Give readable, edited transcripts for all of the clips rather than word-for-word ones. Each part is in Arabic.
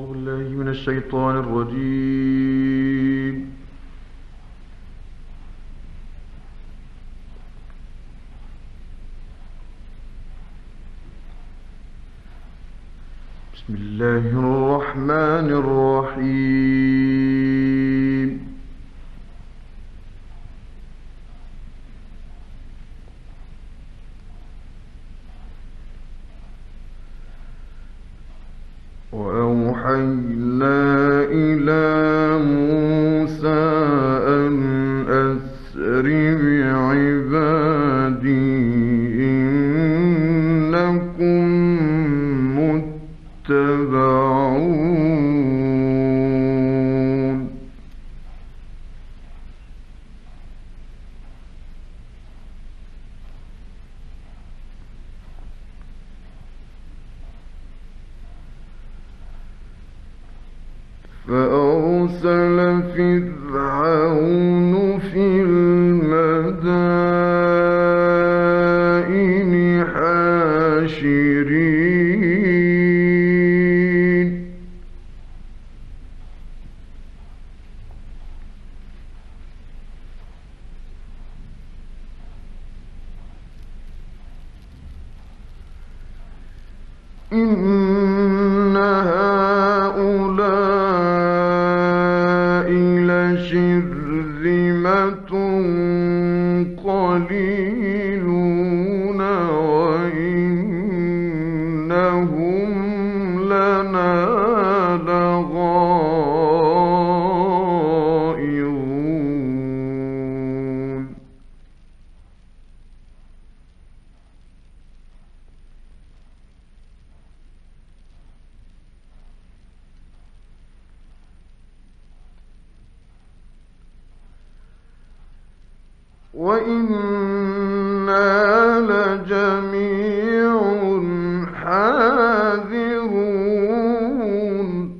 أعوذ بالله من الشيطان الرجيم. بسم الله الرحمن الرحيم. وأوحينا إلى موسى أن أسر بعبادي إنكم متبعون. فأرسل فرعون في المدائن حاشرين إن هؤلاء لشرذمة قليلون وإنهم لنا لغائظون. وإنا لجميع حاذرون.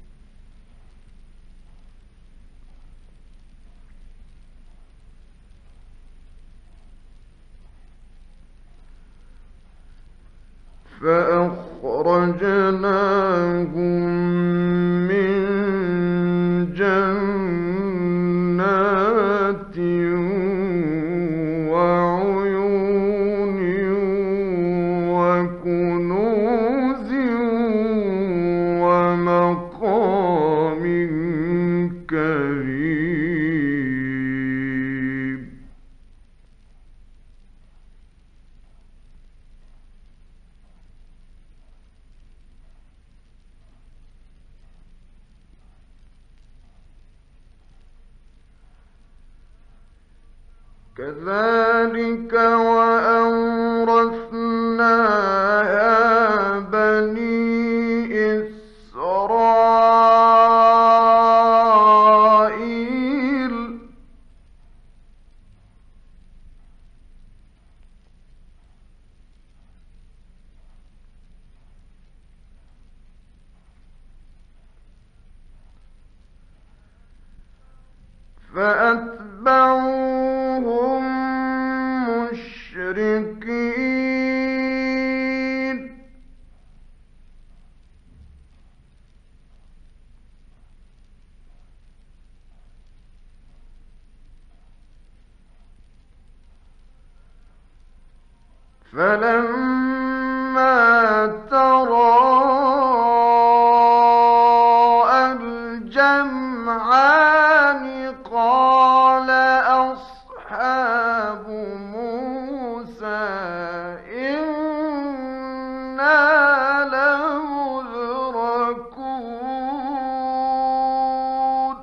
فأخرجناهم من جنات وعيون وكنوز ومقام كريم. كذلك وأورثناها بني إسرائيل. فأتبعوهم مشركين. فلما تراءى الجمعان قال أصحاب موسى إنا لمدركون.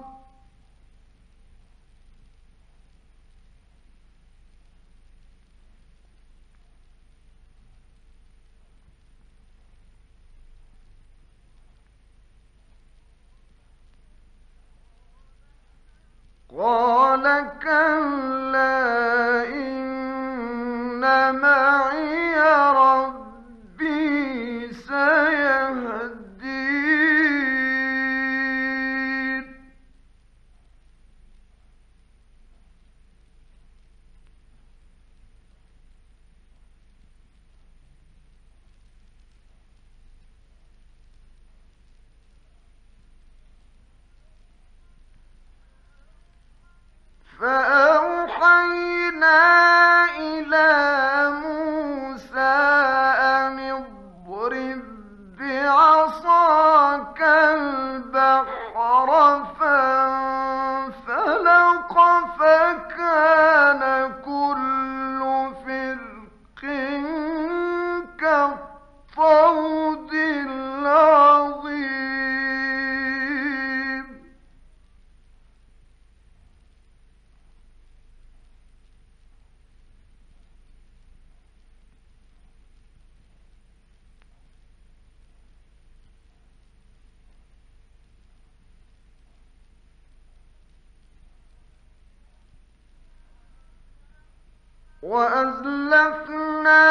وأزلفنا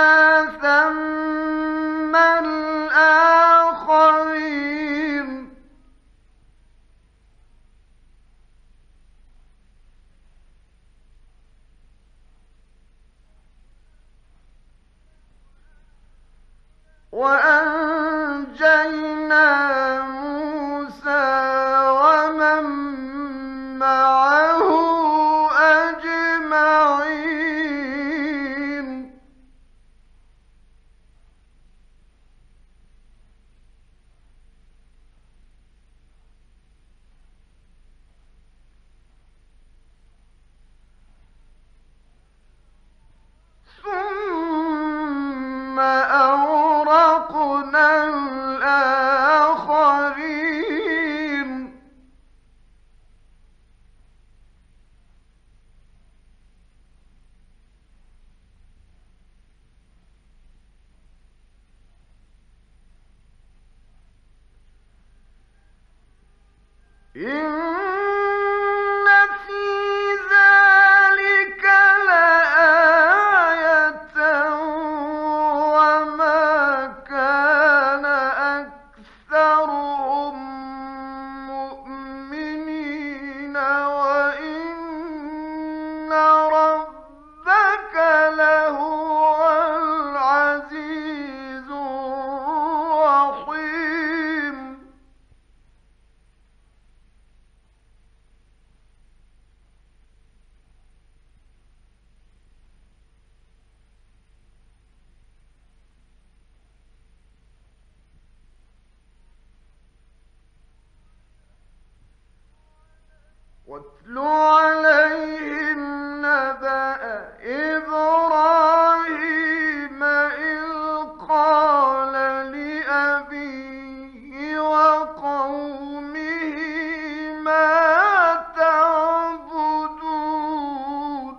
ثم الآخرين وأنجينا موسى ومن معه أجمعين ثم أغرقنا الآخرين إن في ذلك لآية وما كان أكثرهم مؤمنين وإن ربك لهو العزيز الرحيم واتل عليهم نبأ إبراهيم إذ قال لأبيه وقومه ما تعبدون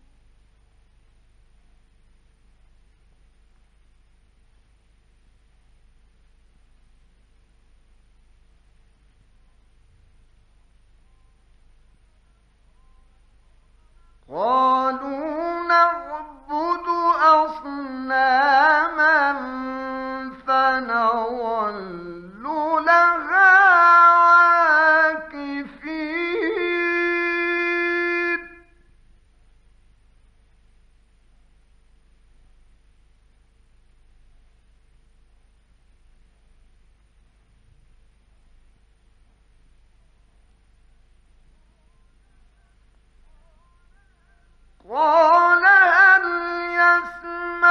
قالوا نعبد أصناما فنظل لها عاكفين قال هل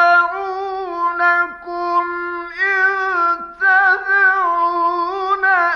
يسمعونكم إذ تدعون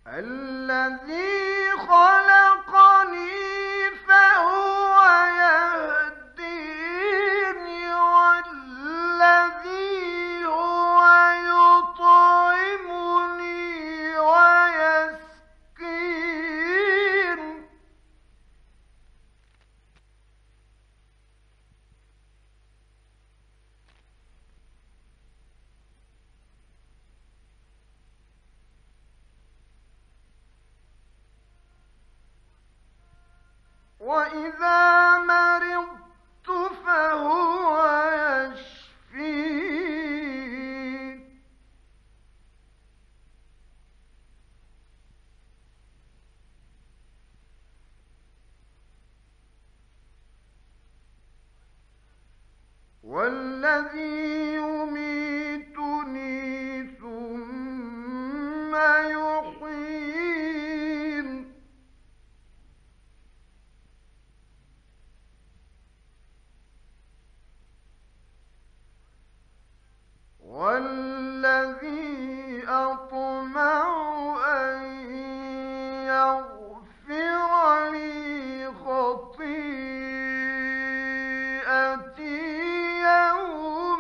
الذي خلقني فهو يهديني والذي هو يطعمني ويسقين وإذا مرضت فهو يشفين والذي يميتني ثم يحيين والذي أطمع أن يغفر لي خطيئتي يوم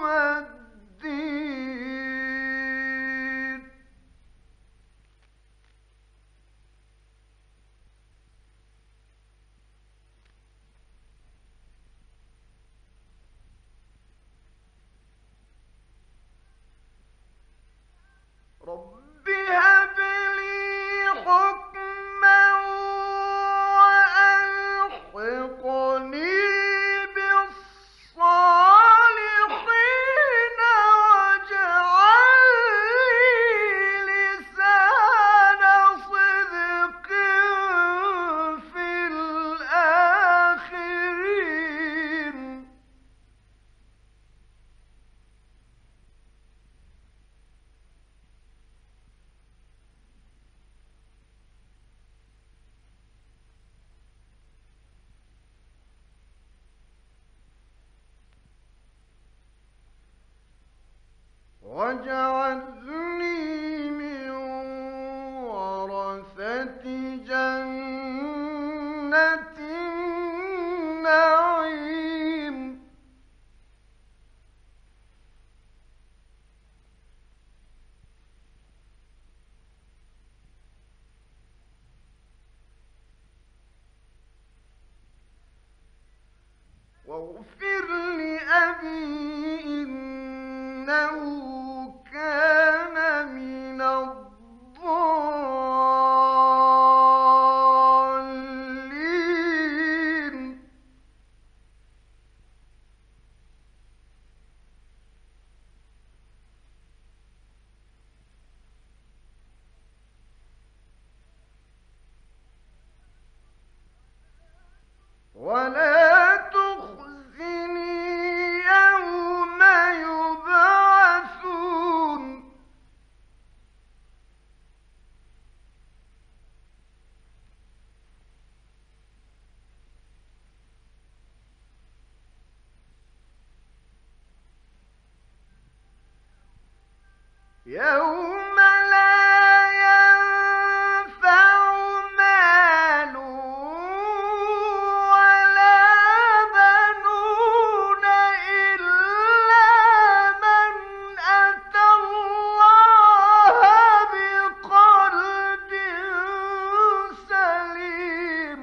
الدين رب هب لي حكما وألحقني بالصالحين واجعل لي لسان صدق في الآخرين واجعلني من ورثة جنة النعيم واغفر لأبي إنه كان من الضالين ولا تخزني يوم يبعثون يوم لا ينفع مال ولا بنون إلا من أتى الله بقلب سليم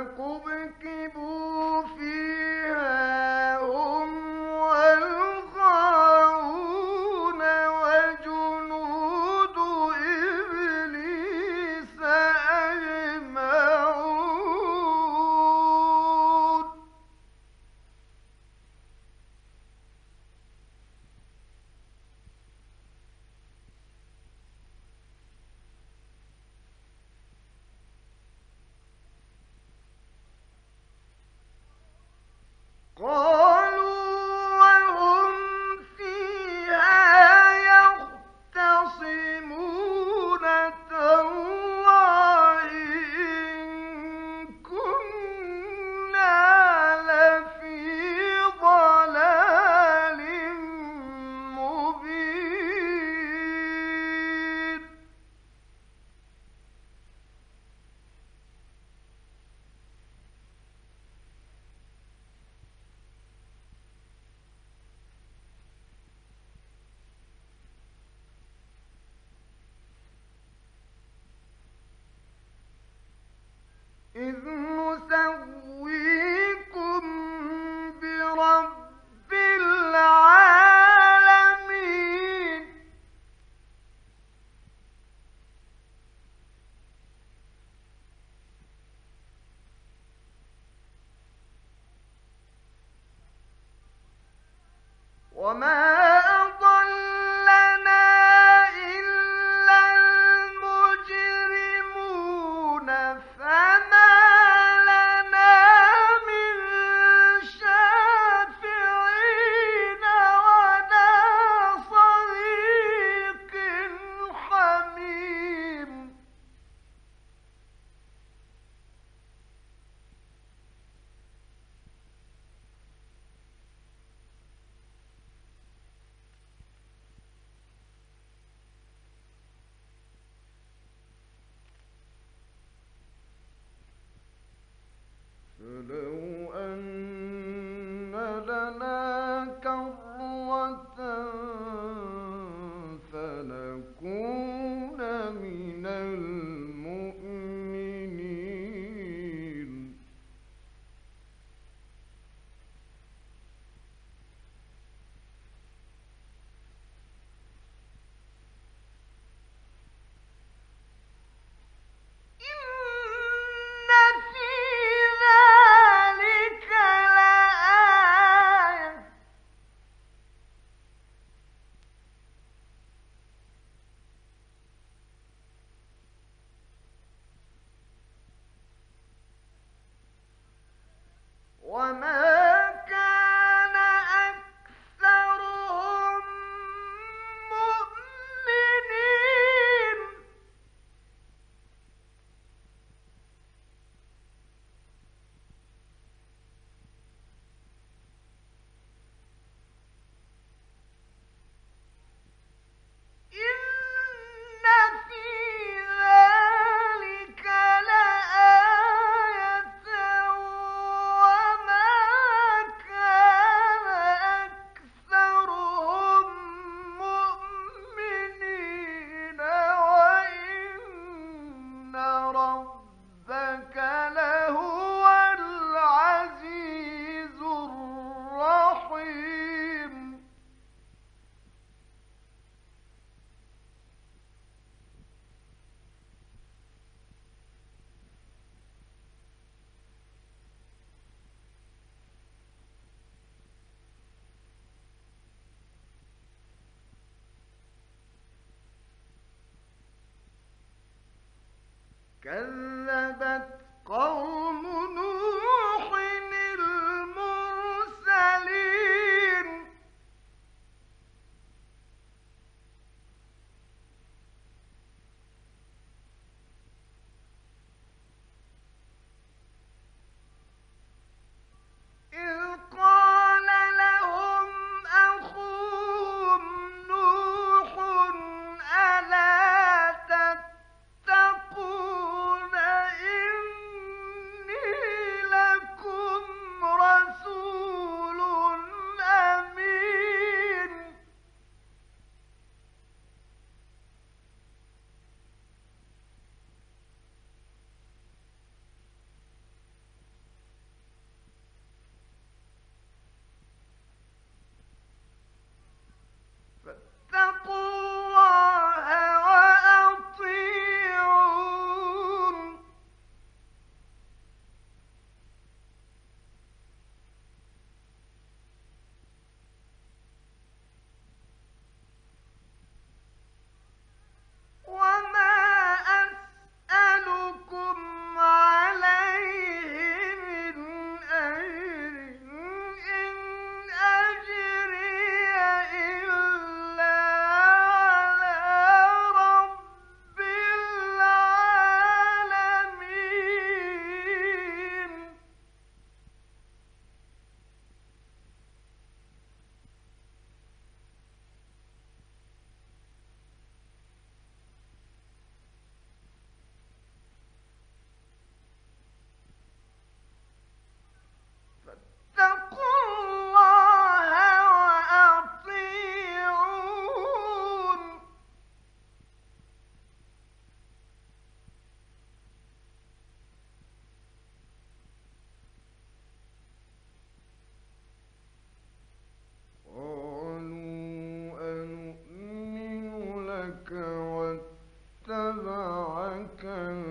فكبكبوا فيها هم والغاوون وجنود إبليس أجمعون. قالوا وهم فيها يختصمون تالله إن كنا لفي ضلال مبين. إذ نسويكم برب العالمين. وما أضلنا إلا المجرمون فما لنا من شافعين ولا صديق حميم. فلو أن لنا كرة فنكون من المؤمنين. إن في ذلك لآية. وما كان أكثرهم مؤمنين. إن في ذلك لآية وما كان أكثرهم مؤمنين وإن ربك لهو العزيز الرحيم. كذبت قوم نوح المرسلين. إذ قال لهم أخوهم نوح ألا تتقون واتبعك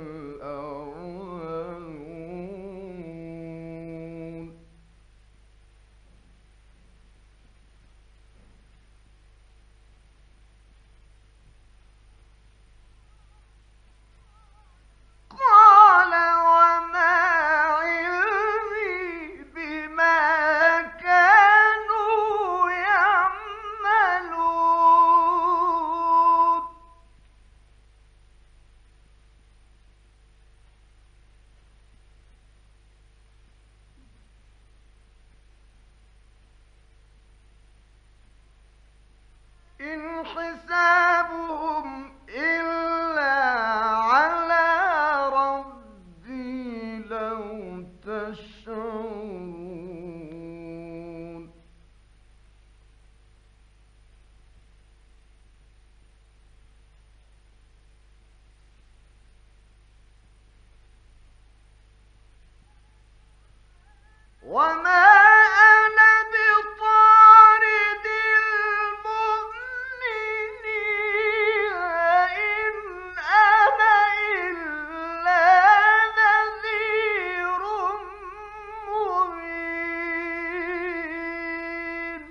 الأرذلون قال وما علمي بما كانوا يعملون إن حسابهم إلا على ربي لو تشعرون وما أنا بطارد المؤمنين إن أنا إلا نذير مبين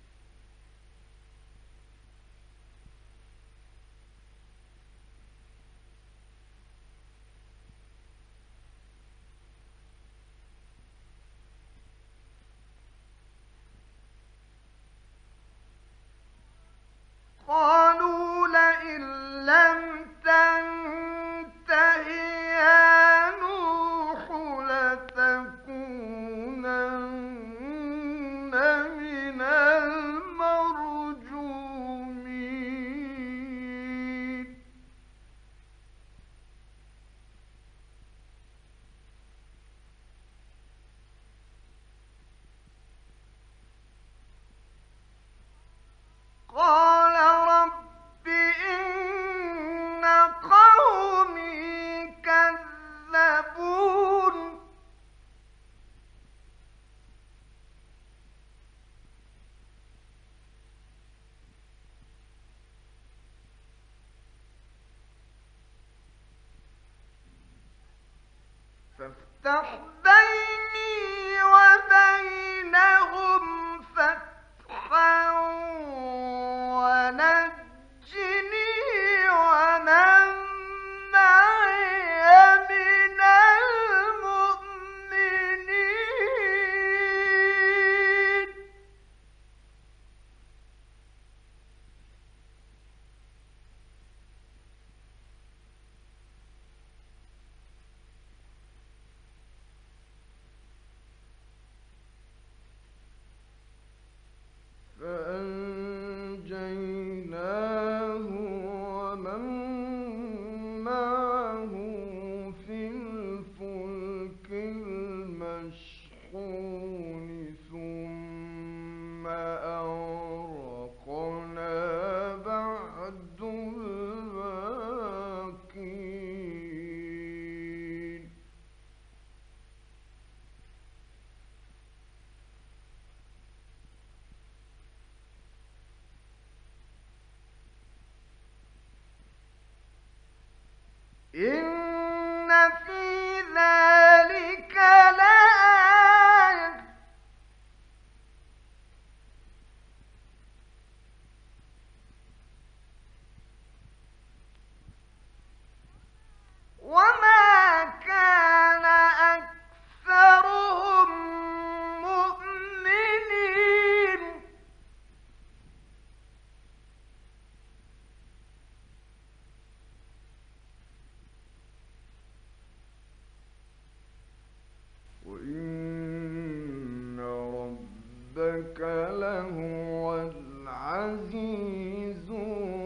قالوا لئن لم تنته يا نوح لتكونن من المرجومين قال رب إن قومي كذبون فافتح بيني وبينهم فتحا ونجني ومن معي من المؤمنين فأنجيناه ومن معه في الفلك المشحون ثم أغرقنا بعد الباقين إن في ذلك لآية وما كان أكثرهم مؤمنين وإن ربك لهو العزيز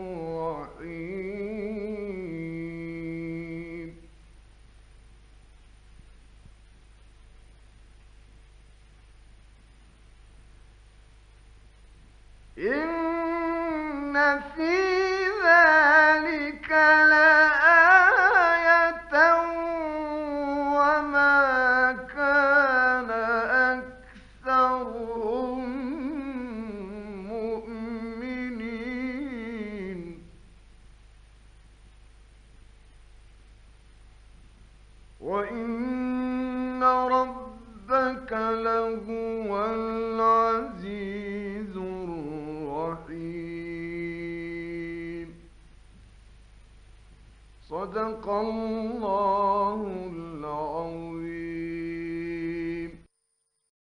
الرحيم إن في ذلك لآية وما كان أكثرهم مؤمنين صدق الله العظيم.